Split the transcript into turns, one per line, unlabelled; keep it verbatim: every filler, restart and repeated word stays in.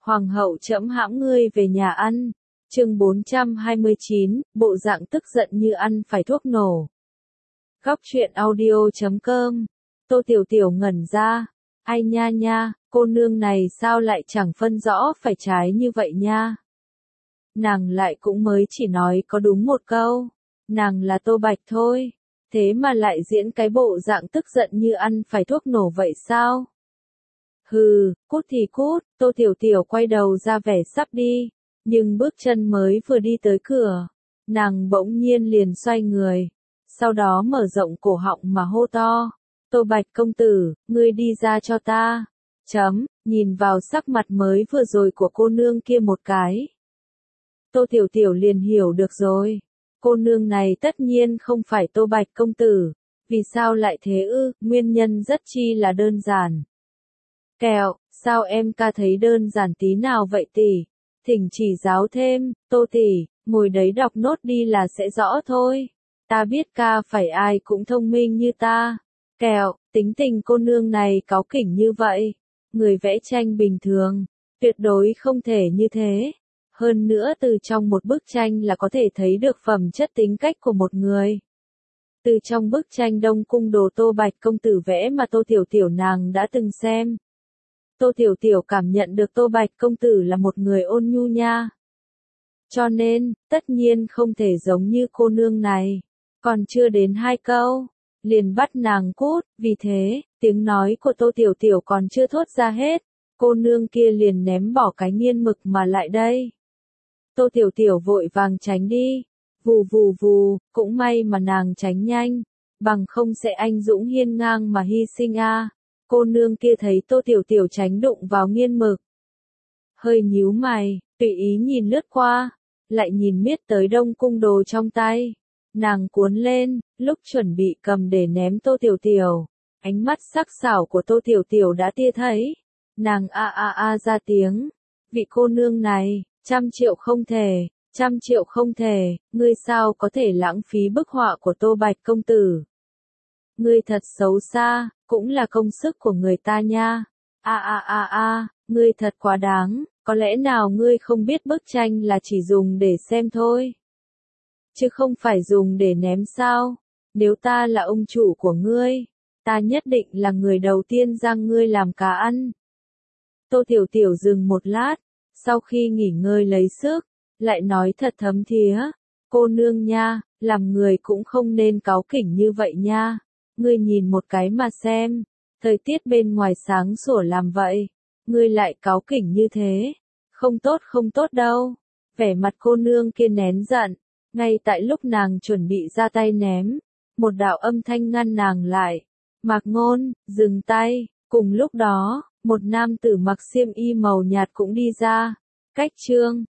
Hoàng hậu trẫm hãm ngươi về nhà ăn. Chương bốn trăm hai mươi chín, bộ dạng tức giận như ăn phải thuốc nổ. Góc truyện audio chấm com. Tô Tiểu Tiểu ngẩn ra. Ai nha nha, cô nương này sao lại chẳng phân rõ phải trái như vậy nha. Nàng lại cũng mới chỉ nói có đúng một câu. Nàng là Tô Bạch thôi. Thế mà lại diễn cái bộ dạng tức giận như ăn phải thuốc nổ vậy sao? Hừ, cút thì cút, Tô Tiểu Tiểu quay đầu ra vẻ sắp đi. Nhưng bước chân mới vừa đi tới cửa. Nàng bỗng nhiên liền xoay người. Sau đó mở rộng cổ họng mà hô to. Tô Bạch công tử, ngươi đi ra cho ta. Chấm, nhìn vào sắc mặt mới vừa rồi của cô nương kia một cái. Tô Tiểu Tiểu liền hiểu được rồi. Cô nương này tất nhiên không phải Tô Bạch công tử. Vì sao lại thế ư? Nguyên nhân rất chi là đơn giản. Kẹo, sao em ca thấy đơn giản tí nào vậy tỷ? Thỉnh chỉ giáo thêm, Tô tỷ, ngồi đấy đọc nốt đi là sẽ rõ thôi. Ta biết ca phải ai cũng thông minh như ta. Kẹo, tính tình cô nương này cáu kỉnh như vậy. Người vẽ tranh bình thường, tuyệt đối không thể như thế. Hơn nữa từ trong một bức tranh là có thể thấy được phẩm chất tính cách của một người. Từ trong bức tranh Đông Cung đồ Tô Bạch công tử vẽ mà Tô Tiểu Tiểu nàng đã từng xem. Tô Tiểu Tiểu cảm nhận được Tô Bạch công tử là một người ôn nhu nha. Cho nên, tất nhiên không thể giống như cô nương này. Còn chưa đến hai câu, liền bắt nàng cút, vì thế, tiếng nói của Tô Tiểu Tiểu còn chưa thốt ra hết. Cô nương kia liền ném bỏ cái nghiên mực mà lại đây. Tô Tiểu Tiểu vội vàng tránh đi. Vù vù vù, cũng may mà nàng tránh nhanh. Bằng không sẽ anh dũng hiên ngang mà hy sinh a. À. Cô nương kia thấy Tô Tiểu Tiểu tránh đụng vào nghiên mực. Hơi nhíu mày, tùy ý nhìn lướt qua. Lại nhìn miết tới Đông Cung đồ trong tay. Nàng cuốn lên, lúc chuẩn bị cầm để ném Tô Tiểu Tiểu. Ánh mắt sắc sảo của Tô Tiểu Tiểu đã tia thấy. Nàng a a a ra tiếng. Vị cô nương này, trăm triệu không thể, trăm triệu không thể, ngươi sao có thể lãng phí bức họa của Tô Bạch công tử. Ngươi thật xấu xa, cũng là công sức của người ta nha. A a a a, ngươi thật quá đáng, có lẽ nào ngươi không biết bức tranh là chỉ dùng để xem thôi. Chứ không phải dùng để ném sao? Nếu ta là ông chủ của ngươi, ta nhất định là người đầu tiên giang ngươi làm cá ăn. Tô Tiểu Tiểu dừng một lát, sau khi nghỉ ngơi lấy sức, lại nói thật thấm thía. Cô nương nha, làm người cũng không nên cáu kỉnh như vậy nha. Ngươi nhìn một cái mà xem, thời tiết bên ngoài sáng sủa làm vậy, ngươi lại cáu kỉnh như thế. Không tốt không tốt đâu. Vẻ mặt cô nương kia nén giận. Ngay tại lúc nàng chuẩn bị ra tay ném, một đạo âm thanh ngăn nàng lại. Mạc Ngôn, dừng tay. Cùng lúc đó, một nam tử mặc xiêm y màu nhạt cũng đi ra. Cách chương,